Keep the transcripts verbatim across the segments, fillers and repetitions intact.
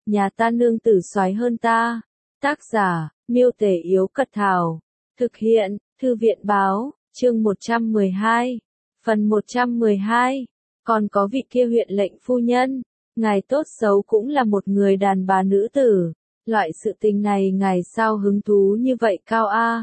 nhà ta nương tử soái hơn ta. Tác giả, Miêu Tể Yếu Cật Thảo. Thực hiện, Thư viện Báo, chương một trăm mười hai. Phần một trăm mười hai. Còn có vị kia huyện lệnh phu nhân, ngài tốt xấu cũng là một người đàn bà nữ tử. Loại sự tình này ngài sao hứng thú như vậy cao a?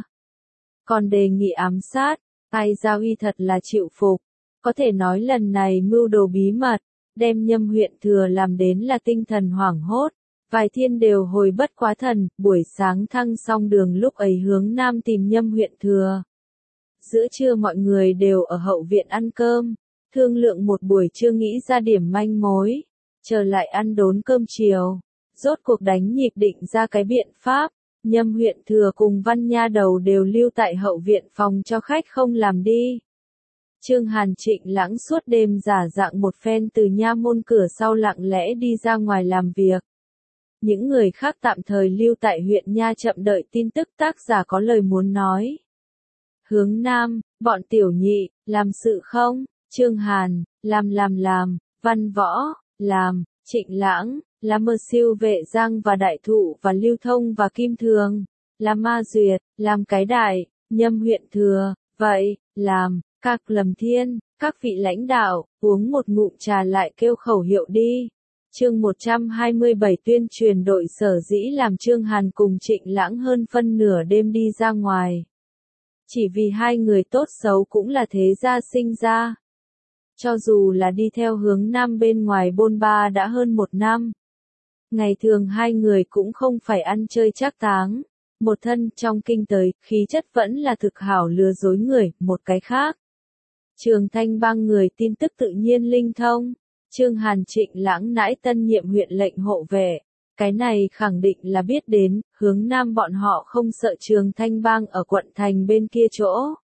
Còn đề nghị ám sát, Ai Giao Y thật là chịu phục. Có thể nói lần này mưu đồ bí mật, đem Nhâm huyện thừa làm đến là tinh thần hoảng hốt. Vài thiên đều hồi bất quá thần, buổi sáng thăng xong đường lúc ấy hướng nam tìm Nhâm huyện thừa. Giữa trưa mọi người đều ở hậu viện ăn cơm, thương lượng một buổi trưa nghĩ ra điểm manh mối, trở lại ăn đốn cơm chiều. Rốt cuộc đánh nhịp định ra cái biện pháp, Nhâm huyện thừa cùng Văn Nha Đầu đều lưu tại hậu viện phòng cho khách không làm đi. Trương Hàn Trịnh Lãng suốt đêm giả dạng một phen từ nha môn cửa sau lặng lẽ đi ra ngoài làm việc. Những người khác tạm thời lưu tại huyện Nha chậm đợi tin tức tác giả có lời muốn nói. Hướng Nam, bọn tiểu nhị, làm sự không? Trương Hàn, làm làm làm, Văn Võ, làm, Trịnh Lãng, là Mơ Siêu Vệ Giang và Đại Thụ và Lưu Thông và Kim Thường, là Ma Duyệt, làm cái đại, Nhâm huyện thừa, vậy, làm, các Lầm Thiên, các vị lãnh đạo, uống một ngụm trà lại kêu khẩu hiệu đi. Chương một trăm hai mươi bảy tuyên truyền đội sở dĩ làm Trương Hàn cùng Trịnh Lãng hơn phân nửa đêm đi ra ngoài. Chỉ vì hai người tốt xấu cũng là thế gia sinh ra. Cho dù là đi theo hướng nam bên ngoài bôn ba đã hơn một năm. Ngày thường hai người cũng không phải ăn chơi trác táng. Một thân trong kinh tới, khí chất vẫn là thực hảo lừa dối người, một cái khác. Trường Thanh Bang người tin tức tự nhiên linh thông. Trương Hàn Trịnh Lãng nãi tân nhiệm huyện lệnh hộ vệ. Cái này khẳng định là biết đến, hướng nam bọn họ không sợ Trường Thanh Bang ở quận thành bên kia chỗ.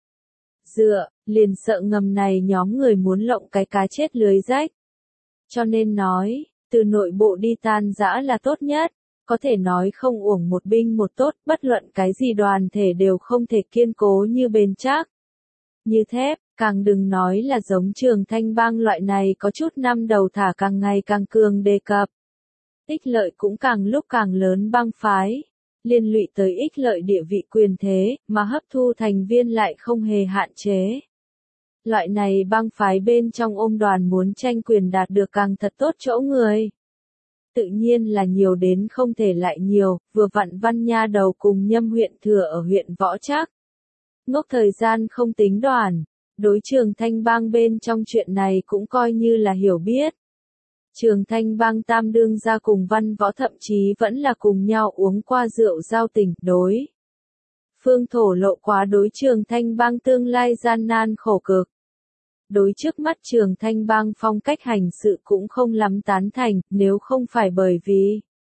Dựa, liền sợ ngầm này nhóm người muốn lộng cái cá chết lưới rách. Cho nên nói, từ nội bộ đi tan rã là tốt nhất. Có thể nói không uổng một binh một tốt, bất luận cái gì đoàn thể đều không thể kiên cố như bền chắc. Như thép, càng đừng nói là giống Trường Thanh Bang loại này có chút năm đầu thả càng ngày càng cường đề cập. Ích lợi cũng càng lúc càng lớn bang phái, liên lụy tới ích lợi địa vị quyền thế, mà hấp thu thành viên lại không hề hạn chế. Loại này bang phái bên trong ôm đoàn muốn tranh quyền đạt được càng thật tốt chỗ người. Tự nhiên là nhiều đến không thể lại nhiều, vừa vặn Văn Nha Đầu cùng Nhâm huyện thừa ở huyện Võ Trác. Ngốc thời gian không tính đoàn, đối Trường Thanh Bang bên trong chuyện này cũng coi như là hiểu biết. Trường Thanh Bang tam đương gia cùng Văn Võ thậm chí vẫn là cùng nhau uống qua rượu giao tình, đối phương thổ lộ quá đối Trường Thanh Bang tương lai gian nan khổ cực. Đối trước mắt Trường Thanh Bang phong cách hành sự cũng không lắm tán thành, nếu không phải bởi vì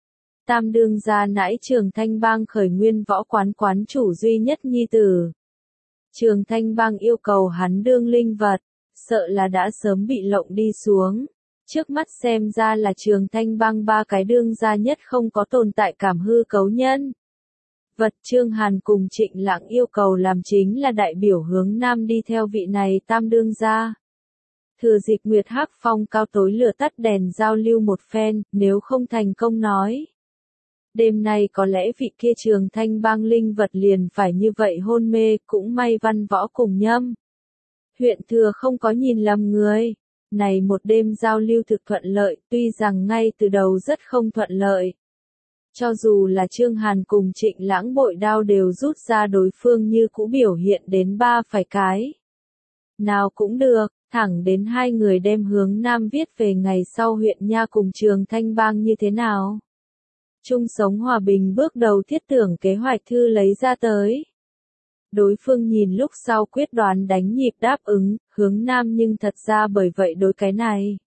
tam đương gia nãi Trường Thanh Bang khởi nguyên võ quán quán chủ duy nhất nhi tử. Trường Thanh Bang yêu cầu hắn đương linh vật, sợ là đã sớm bị lộng đi xuống. Trước mắt xem ra là Trường Thanh Bang ba cái đương gia nhất không có tồn tại cảm hư cấu nhân. Vật Trương Hàn cùng Trịnh Lãng yêu cầu làm chính là đại biểu hướng nam đi theo vị này tam đương gia. Thừa dịp Nguyệt Hắc Phong cao tối lửa tắt đèn giao lưu một phen, nếu không thành công nói. Đêm nay có lẽ vị kia Trường Thanh Bang linh vật liền phải như vậy hôn mê, cũng may Văn Võ cùng Nhâm huyện thừa không có nhìn lầm người. Này một đêm giao lưu thực thuận lợi, tuy rằng ngay từ đầu rất không thuận lợi. Cho dù là Trương Hàn cùng Trịnh Lãng bội đao đều rút ra đối phương như cũ biểu hiện đến ba phải cái. Nào cũng được, thẳng đến hai người đem hướng nam viết về ngày sau huyện Nha cùng Trường Thanh Bang như thế nào. Chung sống hòa bình bước đầu thiết tưởng kế hoạch thư lấy ra tới. Đối phương nhìn lúc sau quyết đoán đánh nhịp đáp ứng, hướng nam nhưng thật ra bởi vậy đối cái này.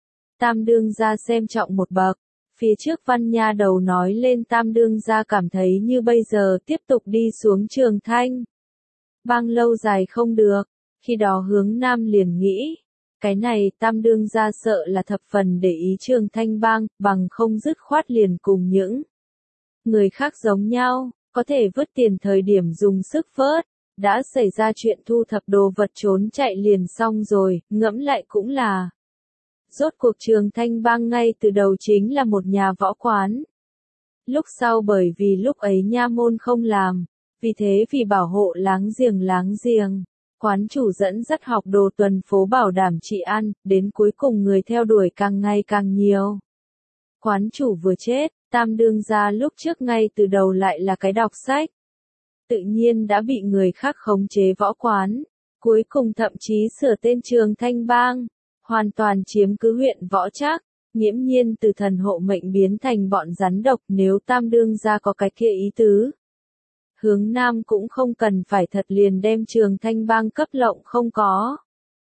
Tam đương gia xem trọng một bậc, phía trước Văn Nha Đầu nói lên tam đương gia cảm thấy như bây giờ tiếp tục đi xuống Trường Thanh Bang lâu dài không được, khi đó hướng nam liền nghĩ. Cái này tam đương gia sợ là thập phần để ý Trường Thanh Bang, bằng không dứt khoát liền cùng những người khác giống nhau, có thể vứt tiền thời điểm dùng sức vớt, đã xảy ra chuyện thu thập đồ vật trốn chạy liền xong rồi, ngẫm lại cũng là Rốt cuộc Trường Thanh Bang ngay từ đầu chính là một nhà võ quán. Lúc sau bởi vì lúc ấy nha môn không làm, vì thế vì bảo hộ láng giềng láng giềng, quán chủ dẫn dắt học đồ tuần phố bảo đảm trị an, đến cuối cùng người theo đuổi càng ngày càng nhiều. Quán chủ vừa chết, Tam đương gia lúc trước ngay từ đầu lại là cái đọc sách. Tự nhiên đã bị người khác khống chế võ quán, cuối cùng thậm chí sửa tên Trường Thanh Bang, hoàn toàn chiếm cứ huyện Võ Trác, nghiễm nhiên từ thần hộ mệnh biến thành bọn rắn độc. Nếu Tam đương gia có cái kia ý tứ, Hướng Nam cũng không cần phải thật liền đem Trường Thanh Bang cấp lộng không có.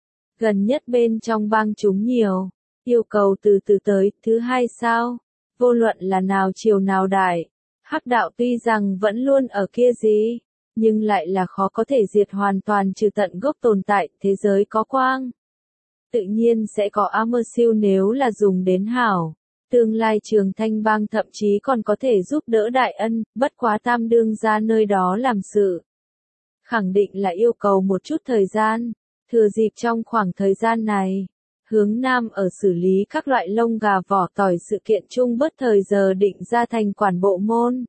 Gần nhất bên trong bang chúng nhiều, yêu cầu từ từ tới. Thứ hai sao, vô luận là nào triều nào đại, hắc đạo tuy rằng vẫn luôn ở kia gì, nhưng lại là khó có thể diệt hoàn toàn trừ tận gốc tồn tại. Thế giới có quang, tự nhiên sẽ có armor siêu, nếu là dùng đến hảo. Tương lai Trường Thanh Bang thậm chí còn có thể giúp đỡ đại ân, bất quá Tam đương gia nơi đó làm sự. Khẳng định là yêu cầu một chút thời gian, thừa dịp trong khoảng thời gian này, Hướng Nam ở xử lý các loại lông gà vỏ tỏi sự kiện chung bớt thời giờ định ra thành quản bộ môn.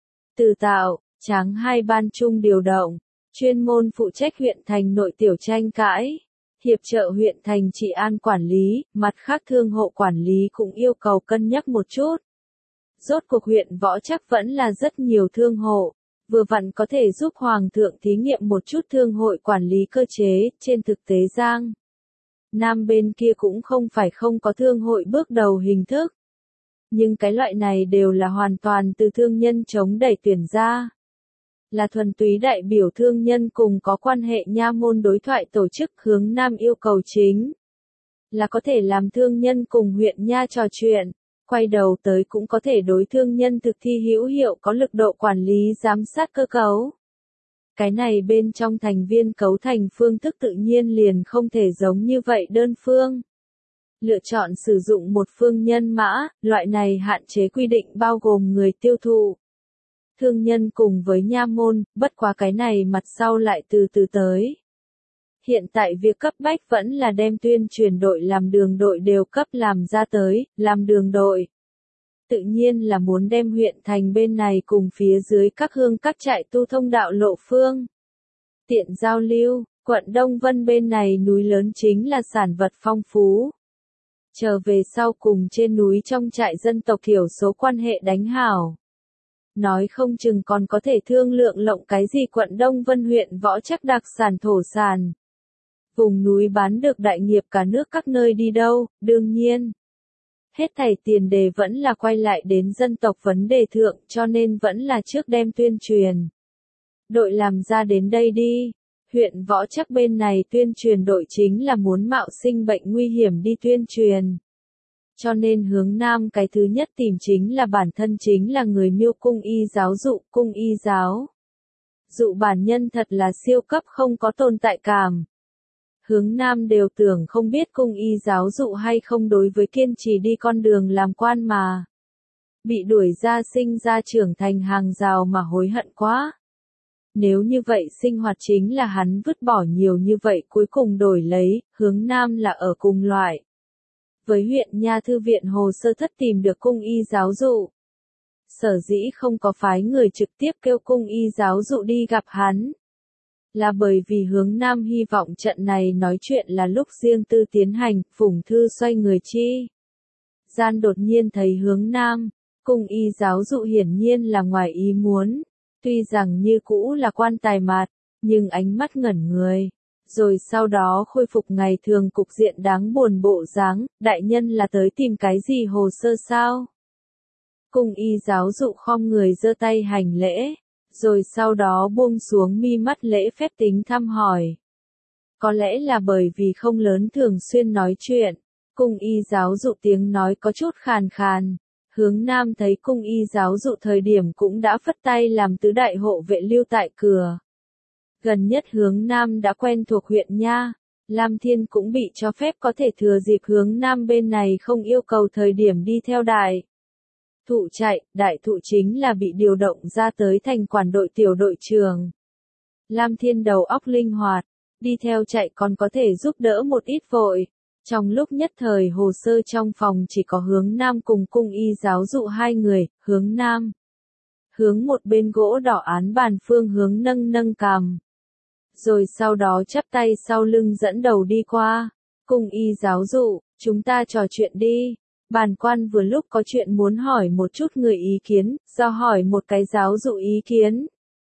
Từ tạo, tráng hai ban chung điều động, chuyên môn phụ trách huyện thành nội tiểu tranh cãi. Hiệp trợ huyện thành trị an quản lý, mặt khác thương hộ quản lý cũng yêu cầu cân nhắc một chút. Rốt cuộc huyện Võ Trác vẫn là rất nhiều thương hộ, vừa vặn có thể giúp Hoàng thượng thí nghiệm một chút thương hội quản lý cơ chế. Trên thực tế Giang Nam bên kia cũng không phải không có thương hội bước đầu hình thức. Nhưng cái loại này đều là hoàn toàn từ thương nhân chống đẩy tuyển ra. Là thuần túy đại biểu thương nhân cùng có quan hệ nha môn đối thoại tổ chức. Hướng Nam yêu cầu chính là có thể làm thương nhân cùng huyện nha trò chuyện, quay đầu tới cũng có thể đối thương nhân thực thi hữu hiệu, có lực độ quản lý giám sát cơ cấu. Cái này bên trong thành viên cấu thành phương thức tự nhiên liền không thể giống như vậy đơn phương. Lựa chọn sử dụng một phương nhân mã, loại này hạn chế quy định bao gồm người tiêu thụ, thương nhân cùng với nha môn, bất quá cái này mặt sau lại từ từ tới. Hiện tại việc cấp bách vẫn là đem tuyên truyền đội làm đường đội đều cấp làm ra tới. Làm đường đội tự nhiên là muốn đem huyện thành bên này cùng phía dưới các hương các trại tu thông đạo lộ phương, tiện giao lưu. Quận Đông Vân bên này núi lớn chính là sản vật phong phú. Trở về sau cùng trên núi trong trại dân tộc thiểu số quan hệ đánh hảo, nói không chừng còn có thể thương lượng lộng cái gì quận Đông Vân huyện Võ Trác đặc sản thổ sản. Vùng núi bán được đại nghiệp cả nước các nơi đi đâu. Đương nhiên, hết thảy tiền đề vẫn là quay lại đến dân tộc vấn đề thượng, cho nên vẫn là trước đem tuyên truyền đội làm ra đến đây đi. Huyện Võ Trác bên này tuyên truyền đội chính là muốn mạo sinh bệnh nguy hiểm đi tuyên truyền. Cho nên Hướng Nam cái thứ nhất tìm chính là bản thân chính là người Miêu cung y giáo dụ. Cung y giáo dụ bản nhân thật là siêu cấp không có tồn tại cảm. Hướng Nam đều tưởng không biết cung y giáo dụ hay không đối với kiên trì đi con đường làm quan mà bị đuổi ra sinh ra trưởng thành hàng rào mà hối hận quá. Nếu như vậy sinh hoạt chính là hắn vứt bỏ nhiều như vậy cuối cùng đổi lấy. Hướng Nam là ở cùng loại với huyện nha thư viện hồ sơ thất tìm được cung y giáo dụ. Sở dĩ không có phái người trực tiếp kêu cung y giáo dụ đi gặp hắn, là bởi vì Hướng Nam hy vọng trận này nói chuyện là lúc riêng tư tiến hành. Phùng Thư xoay người chi gian đột nhiên thấy Hướng Nam, cung y giáo dụ hiển nhiên là ngoài ý muốn, tuy rằng như cũ là quan tài mạt, nhưng ánh mắt ngẩn người. Rồi sau đó khôi phục ngày thường cục diện đáng buồn bộ dáng. Đại nhân là tới tìm cái gì hồ sơ sao? Cung y giáo dụ khom người giơ tay hành lễ, rồi sau đó buông xuống mi mắt lễ phép tính thăm hỏi. Có lẽ là bởi vì không lớn thường xuyên nói chuyện, cung y giáo dụ tiếng nói có chút khàn khàn. Hướng Nam thấy cung y giáo dụ thời điểm cũng đã phất tay làm tứ đại hộ vệ lưu tại cửa. Gần nhất Hướng Nam đã quen thuộc huyện nha, Lam Thiên cũng bị cho phép có thể thừa dịp Hướng Nam bên này không yêu cầu thời điểm đi theo đại thụ chạy. Đại thụ chính là bị điều động ra tới thành quản đội tiểu đội trưởng. Lam Thiên đầu óc linh hoạt, đi theo chạy còn có thể giúp đỡ một ít vội, Trong lúc nhất thời hồ sơ trong phòng chỉ có Hướng Nam cùng Cung Y giáo dụ hai người, Hướng Nam. Hướng một bên gỗ đỏ án bàn, Phương Hướng nâng nâng cằm. Rồi sau đó chắp tay sau lưng dẫn đầu đi qua. Cung Y giáo dụ, chúng ta trò chuyện đi. Bản quan vừa lúc có chuyện muốn hỏi một chút người ý kiến, do hỏi một cái giáo dụ ý kiến.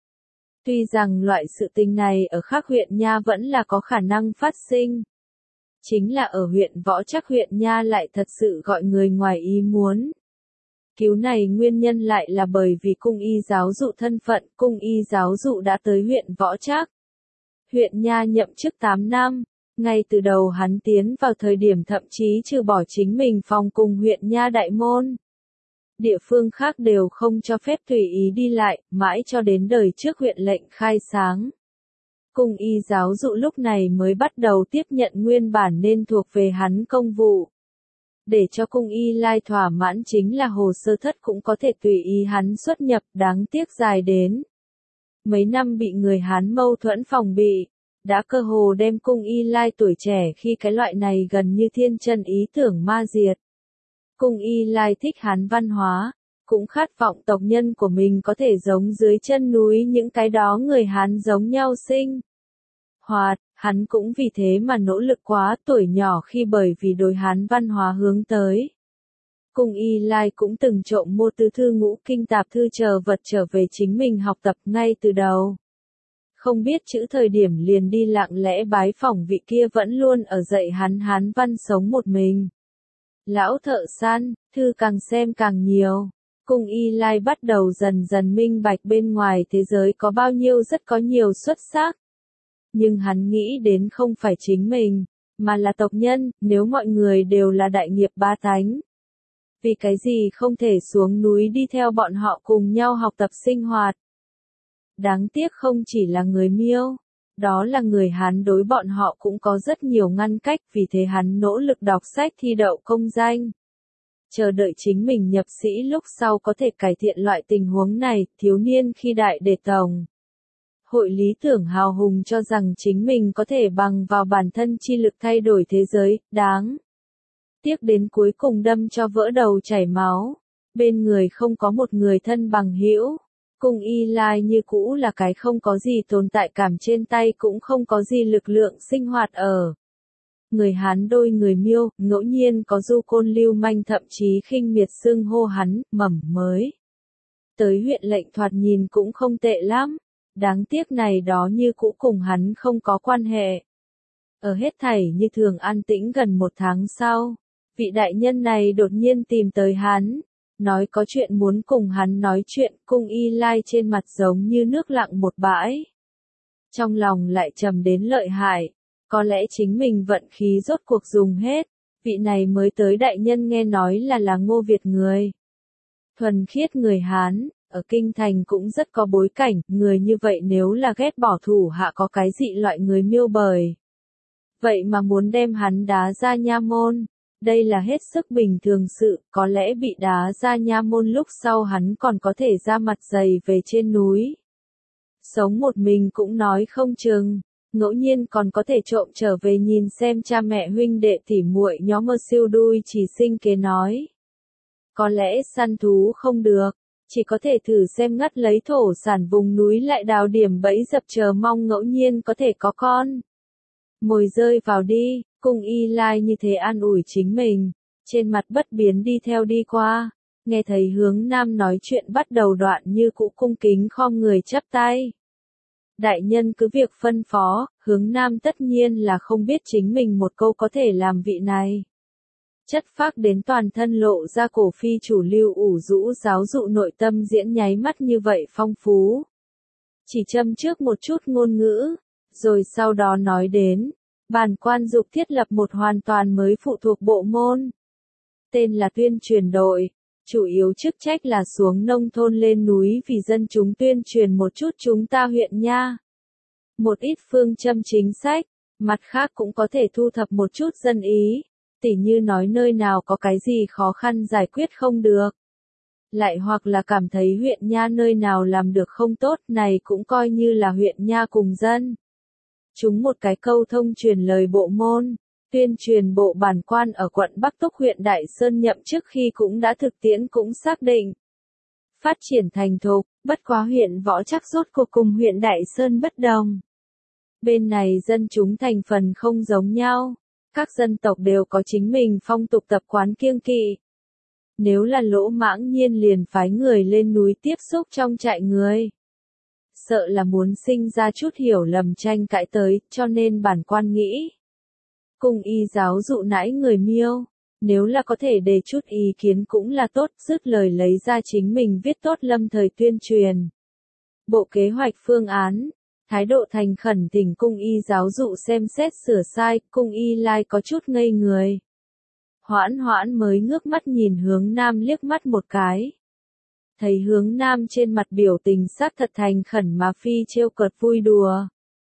Tuy rằng loại sự tình này ở khác huyện nha vẫn là có khả năng phát sinh. Chính là ở huyện Võ Trắc huyện nha lại thật sự gọi người ngoài ý muốn. Cứu này nguyên nhân lại là bởi vì Cung Y giáo dụ thân phận, Cung Y giáo dụ đã tới huyện Võ Trắc. Huyện nha nhậm chức tám năm, ngay từ đầu hắn tiến vào thời điểm thậm chí trừ bỏ chính mình phòng cùng huyện nha đại môn. Địa phương khác đều không cho phép tùy ý đi lại, mãi cho đến đời trước huyện lệnh khai sáng. Cung Y giáo dụ lúc này mới bắt đầu tiếp nhận nguyên bản nên thuộc về hắn công vụ. Để cho Cung Y Lai thỏa mãn chính là hồ sơ thất cũng có thể tùy ý hắn xuất nhập, đáng tiếc dài đến. Mấy năm bị người Hán mâu thuẫn phòng bị, đã cơ hồ đem Cung Y Lai tuổi trẻ khi cái loại này gần như thiên chân ý tưởng ma diệt. Cung Y Lai thích Hán văn hóa, cũng khát vọng tộc nhân của mình có thể giống dưới chân núi những cái đó người Hán giống nhau sinh hoạt, hắn cũng vì thế mà nỗ lực quá tuổi nhỏ khi bởi vì đối Hán văn hóa hướng tới. Cung Y Lai cũng từng trộm mua tứ thư ngũ kinh tạp thư chờ vật trở về chính mình học tập ngay từ đầu. Không biết chữ thời điểm liền đi lặng lẽ bái phỏng vị kia vẫn luôn ở dạy hắn Hán văn sống một mình. Lão thợ săn, thư càng xem càng nhiều. Cung Y Lai bắt đầu dần dần minh bạch bên ngoài thế giới có bao nhiêu rất có nhiều xuất sắc. Nhưng hắn nghĩ đến không phải chính mình, mà là tộc nhân, nếu mọi người đều là đại nghiệp ba tánh. Vì cái gì không thể xuống núi đi theo bọn họ cùng nhau học tập sinh hoạt. Đáng tiếc không chỉ là người Miêu, đó là người Hán đối bọn họ cũng có rất nhiều ngăn cách, vì thế hắn nỗ lực đọc sách thi đậu công danh. Chờ đợi chính mình nhập sĩ lúc sau có thể cải thiện loại tình huống này, thiếu niên khi đại đề tổng. Hội lý tưởng hào hùng cho rằng chính mình có thể bằng vào bản thân chi lực thay đổi thế giới, đáng tiếc đến cuối cùng đâm cho vỡ đầu chảy máu. Bên người không có một người thân bằng hữu. Cung Y Lai như cũ là cái không có gì tồn tại cảm, trên tay cũng không có gì lực lượng sinh hoạt ở. Người Hán đôi người Miêu, ngẫu nhiên có du côn lưu manh thậm chí khinh miệt xưng hô hắn, mầm mới. Tới huyện lệnh thoạt nhìn cũng không tệ lắm. Đáng tiếc này đó như cũ cùng hắn không có quan hệ. Ở hết thảy như thường an tĩnh gần một tháng sau, vị đại nhân này đột nhiên tìm tới hắn, nói có chuyện muốn cùng hắn nói chuyện. Cung Y Lai trên mặt giống như nước lặng một bãi. Trong lòng lại trầm đến lợi hại, có lẽ chính mình vận khí rốt cuộc dùng hết, vị này mới tới đại nhân nghe nói là là Ngô Việt người. Thuần khiết người Hán. Ở kinh thành cũng rất có bối cảnh, người như vậy nếu là ghét bỏ thủ hạ có cái dị loại người Miêu bời. Vậy mà muốn đem hắn đá ra nha môn, đây là hết sức bình thường sự, có lẽ bị đá ra nha môn lúc sau hắn còn có thể ra mặt dày về trên núi. Sống một mình cũng nói không chừng, ngẫu nhiên còn có thể trộm trở về nhìn xem cha mẹ huynh đệ tỉ muội nhóm mơ siêu đuôi chỉ sinh kế nói. Có lẽ săn thú không được. Chỉ có thể thử xem ngắt lấy thổ sản vùng núi lại đào điểm bẫy dập chờ mong ngẫu nhiên có thể có con mồi rơi vào đi. Cung Y Lai như thế an ủi chính mình, trên mặt bất biến đi theo đi qua, nghe thấy Hướng Nam nói chuyện bắt đầu đoạn như cũ cung kính khom người chắp tay. Đại nhân cứ việc phân phó. Hướng Nam tất nhiên là không biết chính mình một câu có thể làm vị này. Chất phác đến toàn thân lộ ra cổ phi chủ lưu ủ rũ giáo dụ nội tâm diễn nháy mắt như vậy phong phú. Chỉ châm trước một chút ngôn ngữ, rồi sau đó nói đến, bản quan dục thiết lập một hoàn toàn mới phụ thuộc bộ môn. Tên là tuyên truyền đội, chủ yếu chức trách là xuống nông thôn lên núi vì dân chúng tuyên truyền một chút chúng ta huyện nha. Một ít phương châm chính sách, mặt khác cũng có thể thu thập một chút dân ý. Tỉ như nói nơi nào có cái gì khó khăn giải quyết không được. Lại hoặc là cảm thấy huyện nha nơi nào làm được không tốt, này cũng coi như là huyện nha cùng dân. Chúng một cái câu thông truyền lời bộ môn, Tuyên truyền bộ bản quan ở quận Bắc Túc huyện Đại Sơn nhậm chức khi cũng đã thực tiễn cũng xác định. Phát triển thành thục, bất quá huyện Võ Trắc rốt cuộc cùng huyện Đại Sơn bất đồng. Bên này dân chúng thành phần không giống nhau, các dân tộc đều có chính mình phong tục tập quán kiêng kỵ. Nếu là Lỗ Mãng Nhiên liền phái người lên núi tiếp xúc trong trại người. Sợ là muốn sinh ra chút hiểu lầm tranh cãi tới, cho nên bản quan nghĩ. Cùng y giáo dụ nãi người Miêu, nếu là có thể đề chút ý kiến cũng là tốt, dứt lời lấy ra chính mình viết tốt lâm thời tuyên truyền. Bộ kế hoạch phương án, thái độ thành khẩn thỉnh cung y giáo dụ xem xét sửa sai, cung y lai có chút ngây người. Hoãn hoãn mới ngước mắt nhìn Hướng Nam liếc mắt một cái. Thấy Hướng Nam trên mặt biểu tình xác thật thành khẩn mà phi trêu cợt vui đùa.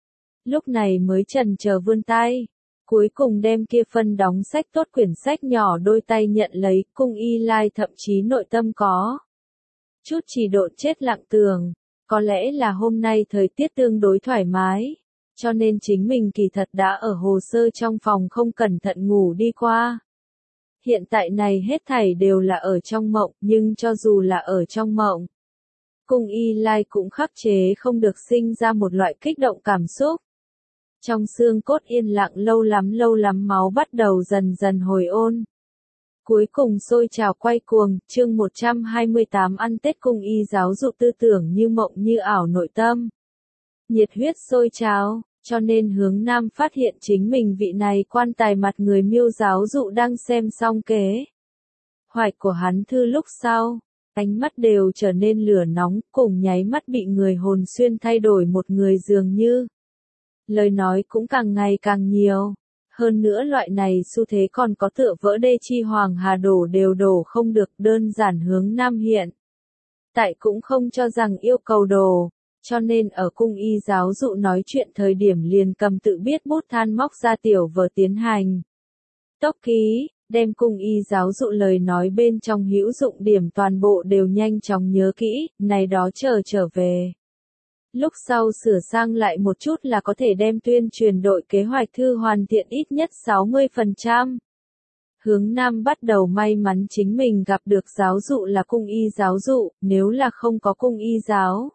Lúc này mới chần chờ vươn tay, cuối cùng đem kia phân đóng sách tốt quyển sách nhỏ đôi tay nhận lấy, cung y lai thậm chí nội tâm có chút chỉ độn chết lặng tường, có lẽ là hôm nay thời tiết tương đối thoải mái, cho nên chính mình kỳ thật đã ở hồ sơ trong phòng không cẩn thận ngủ đi qua. Hiện tại này hết thảy đều là ở trong mộng, nhưng cho dù là ở trong mộng, cung y lai cũng khắc chế không được sinh ra một loại kích động cảm xúc. Trong xương cốt yên lặng lâu lắm lâu lắm máu bắt đầu dần dần hồi ôn. Cuối cùng sôi trào quay cuồng, chương một trăm hai mươi tám ăn Tết cung y giáo dục tư tưởng như mộng như ảo nội tâm. Nhiệt huyết sôi trào, cho nên Hướng Nam phát hiện chính mình vị này quan tài mặt người Miêu giáo dụ đang xem xong kế hoạch của hắn thư lúc sau, ánh mắt đều trở nên lửa nóng, cùng nháy mắt bị người hồn xuyên thay đổi một người dường như. Lời nói cũng càng ngày càng nhiều. Hơn nữa loại này xu thế còn có tựa vỡ đê chi hoàng hà đổ đều đổ không được, đơn giản Hướng Nam hiện tại cũng không cho rằng yêu cầu đồ, cho nên ở cung y giáo dụ nói chuyện thời điểm liền cầm tự biết bút than móc ra tiểu vở tiến hành tốc ký, đem cung y giáo dụ lời nói bên trong hữu dụng điểm toàn bộ đều nhanh chóng nhớ kỹ, này đó chờ trở về. Lúc sau sửa sang lại một chút là có thể đem tuyên truyền đội kế hoạch thư hoàn thiện ít nhất sáu mươi phần trăm. Hướng Nam bắt đầu may mắn chính mình gặp được giáo dụ là cung y giáo dụ, nếu là không có cung y giáo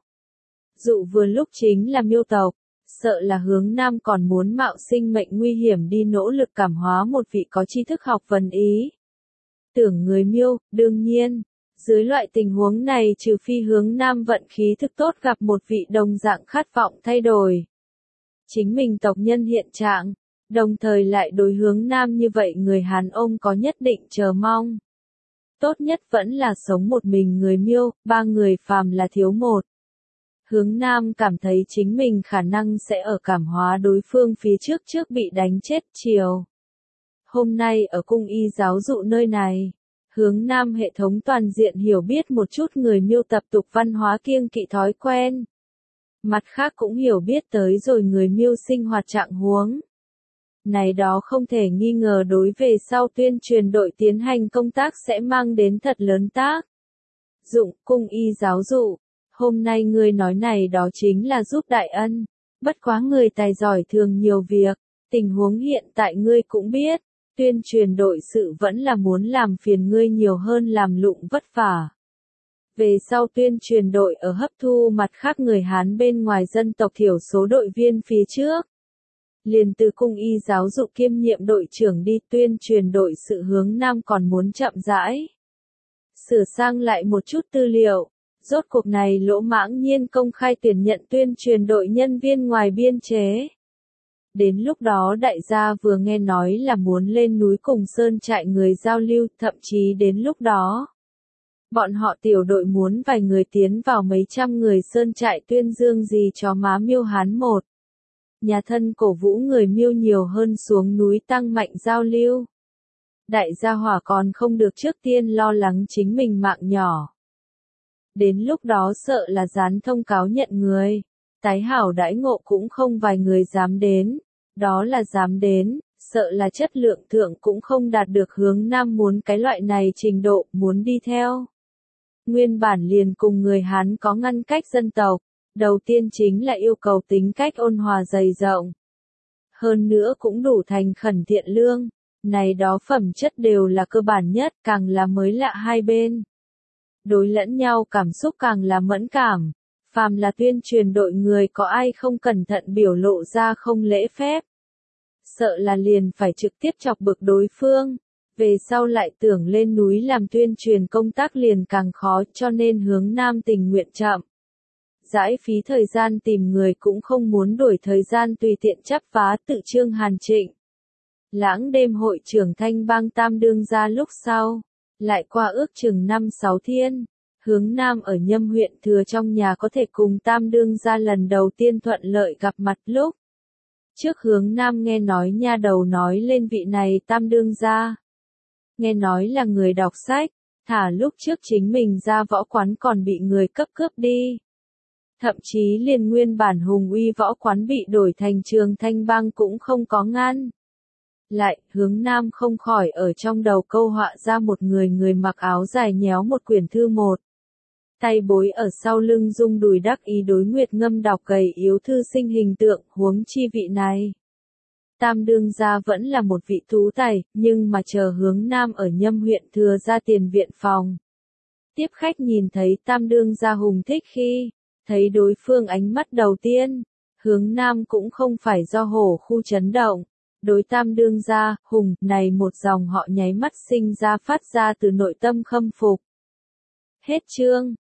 dụ vừa lúc chính là Miêu tộc, sợ là Hướng Nam còn muốn mạo sinh mệnh nguy hiểm đi nỗ lực cảm hóa một vị có tri thức học vấn ý. Tưởng người Miêu, đương nhiên. Dưới loại tình huống này trừ phi Hướng Nam vận khí thực tốt gặp một vị đồng dạng khát vọng thay đổi chính mình tộc nhân hiện trạng, đồng thời lại đối Hướng Nam như vậy người Hán ông có nhất định chờ mong. Tốt nhất vẫn là sống một mình người Miêu, ba người phàm là thiếu một. Hướng Nam cảm thấy chính mình khả năng sẽ ở cảm hóa đối phương phía trước trước bị đánh chết chiều. Hôm nay ở cung y giáo dụ nơi này. Hướng Nam hệ thống toàn diện hiểu biết một chút người Miêu tập tục văn hóa kiêng kỵ thói quen. Mặt khác cũng hiểu biết tới rồi người Miêu sinh hoạt trạng huống. Này đó không thể nghi ngờ đối về sau tuyên truyền đội tiến hành công tác sẽ mang đến thật lớn tác dụng. Cung y giáo dụ, hôm nay người nói này đó chính là giúp đại ân, bất quá người tài giỏi thường nhiều việc, tình huống hiện tại ngươi cũng biết. Tuyên truyền đội sự vẫn là muốn làm phiền ngươi nhiều hơn làm lụng vất vả. Về sau tuyên truyền đội ở hấp thu mặt khác người Hán bên ngoài dân tộc thiểu số đội viên phía trước. Liền từ cung y giáo dục kiêm nhiệm đội trưởng đi tuyên truyền đội sự Hướng Nam còn muốn chậm rãi. Sửa sang lại một chút tư liệu, rốt cuộc này Lỗ Mãng Nhiên công khai tuyển nhận tuyên truyền đội nhân viên ngoài biên chế. Đến lúc đó đại gia vừa nghe nói là muốn lên núi cùng sơn trại người giao lưu, thậm chí đến lúc đó. Bọn họ tiểu đội muốn vài người tiến vào mấy trăm người sơn trại tuyên dương gì cho má Miêu Hán một. Nhà thân cổ vũ người Miêu nhiều hơn xuống núi tăng mạnh giao lưu. Đại gia hỏa còn không được trước tiên lo lắng chính mình mạng nhỏ. Đến lúc đó sợ là dán thông cáo nhận người. Tái hảo đãi ngộ cũng không vài người dám đến, đó là dám đến, sợ là chất lượng thượng cũng không đạt được Hướng Nam muốn cái loại này trình độ, muốn đi theo. Nguyên bản liền cùng người Hán có ngăn cách dân tộc, đầu tiên chính là yêu cầu tính cách ôn hòa dày rộng. hơn nữa cũng đủ thành khẩn thiện lương. Này đó phẩm chất đều là cơ bản nhất, càng là mới lạ hai bên. Đối lẫn nhau cảm xúc càng là mẫn cảm. Phàm là tuyên truyền đội người có ai không cẩn thận biểu lộ ra không lễ phép. Sợ là liền phải trực tiếp chọc bực đối phương. Về sau lại tưởng lên núi làm tuyên truyền công tác liền càng khó, cho nên Hướng Nam tình nguyện chậm. Rãi phí thời gian tìm người cũng không muốn đổi thời gian tùy tiện chắp vá tự Trương Hàn Trịnh. Lãng đêm hội trưởng Thanh Bang Tam đương ra lúc sau, lại qua ước chừng năm sáu thiên, Hướng Nam ở Nhâm huyện Thừa trong nhà có thể cùng Tam đương ra lần đầu tiên thuận lợi gặp mặt lúc. Trước Hướng Nam nghe nói nha đầu nói lên vị này Tam đương ra. Nghe nói là người đọc sách, thả lúc trước chính mình ra võ quán còn bị người cấp cướp đi. Thậm chí liền nguyên bản hùng uy võ quán bị đổi thành Trường Thanh Bang cũng không có ngăn. Lại, Hướng Nam không khỏi ở trong đầu câu họa ra một người người mặc áo dài nhéo một quyển thư một. Tay bối ở sau lưng rung đùi đắc ý đối Nguyệt Ngâm đọc gầy yếu thư sinh hình tượng, huống chi vị này. Tam đương gia vẫn là một vị tú tài, nhưng mà chờ Hướng Nam ở Nhâm huyện Thừa ra tiền viện phòng. Tiếp khách nhìn thấy Tam đương gia hùng thích khi, thấy đối phương ánh mắt đầu tiên, Hướng Nam cũng không phải do hổ khu chấn động. Đối Tam đương gia, hùng, này một dòng họ nháy mắt sinh ra phát ra từ nội tâm khâm phục. Hết chương.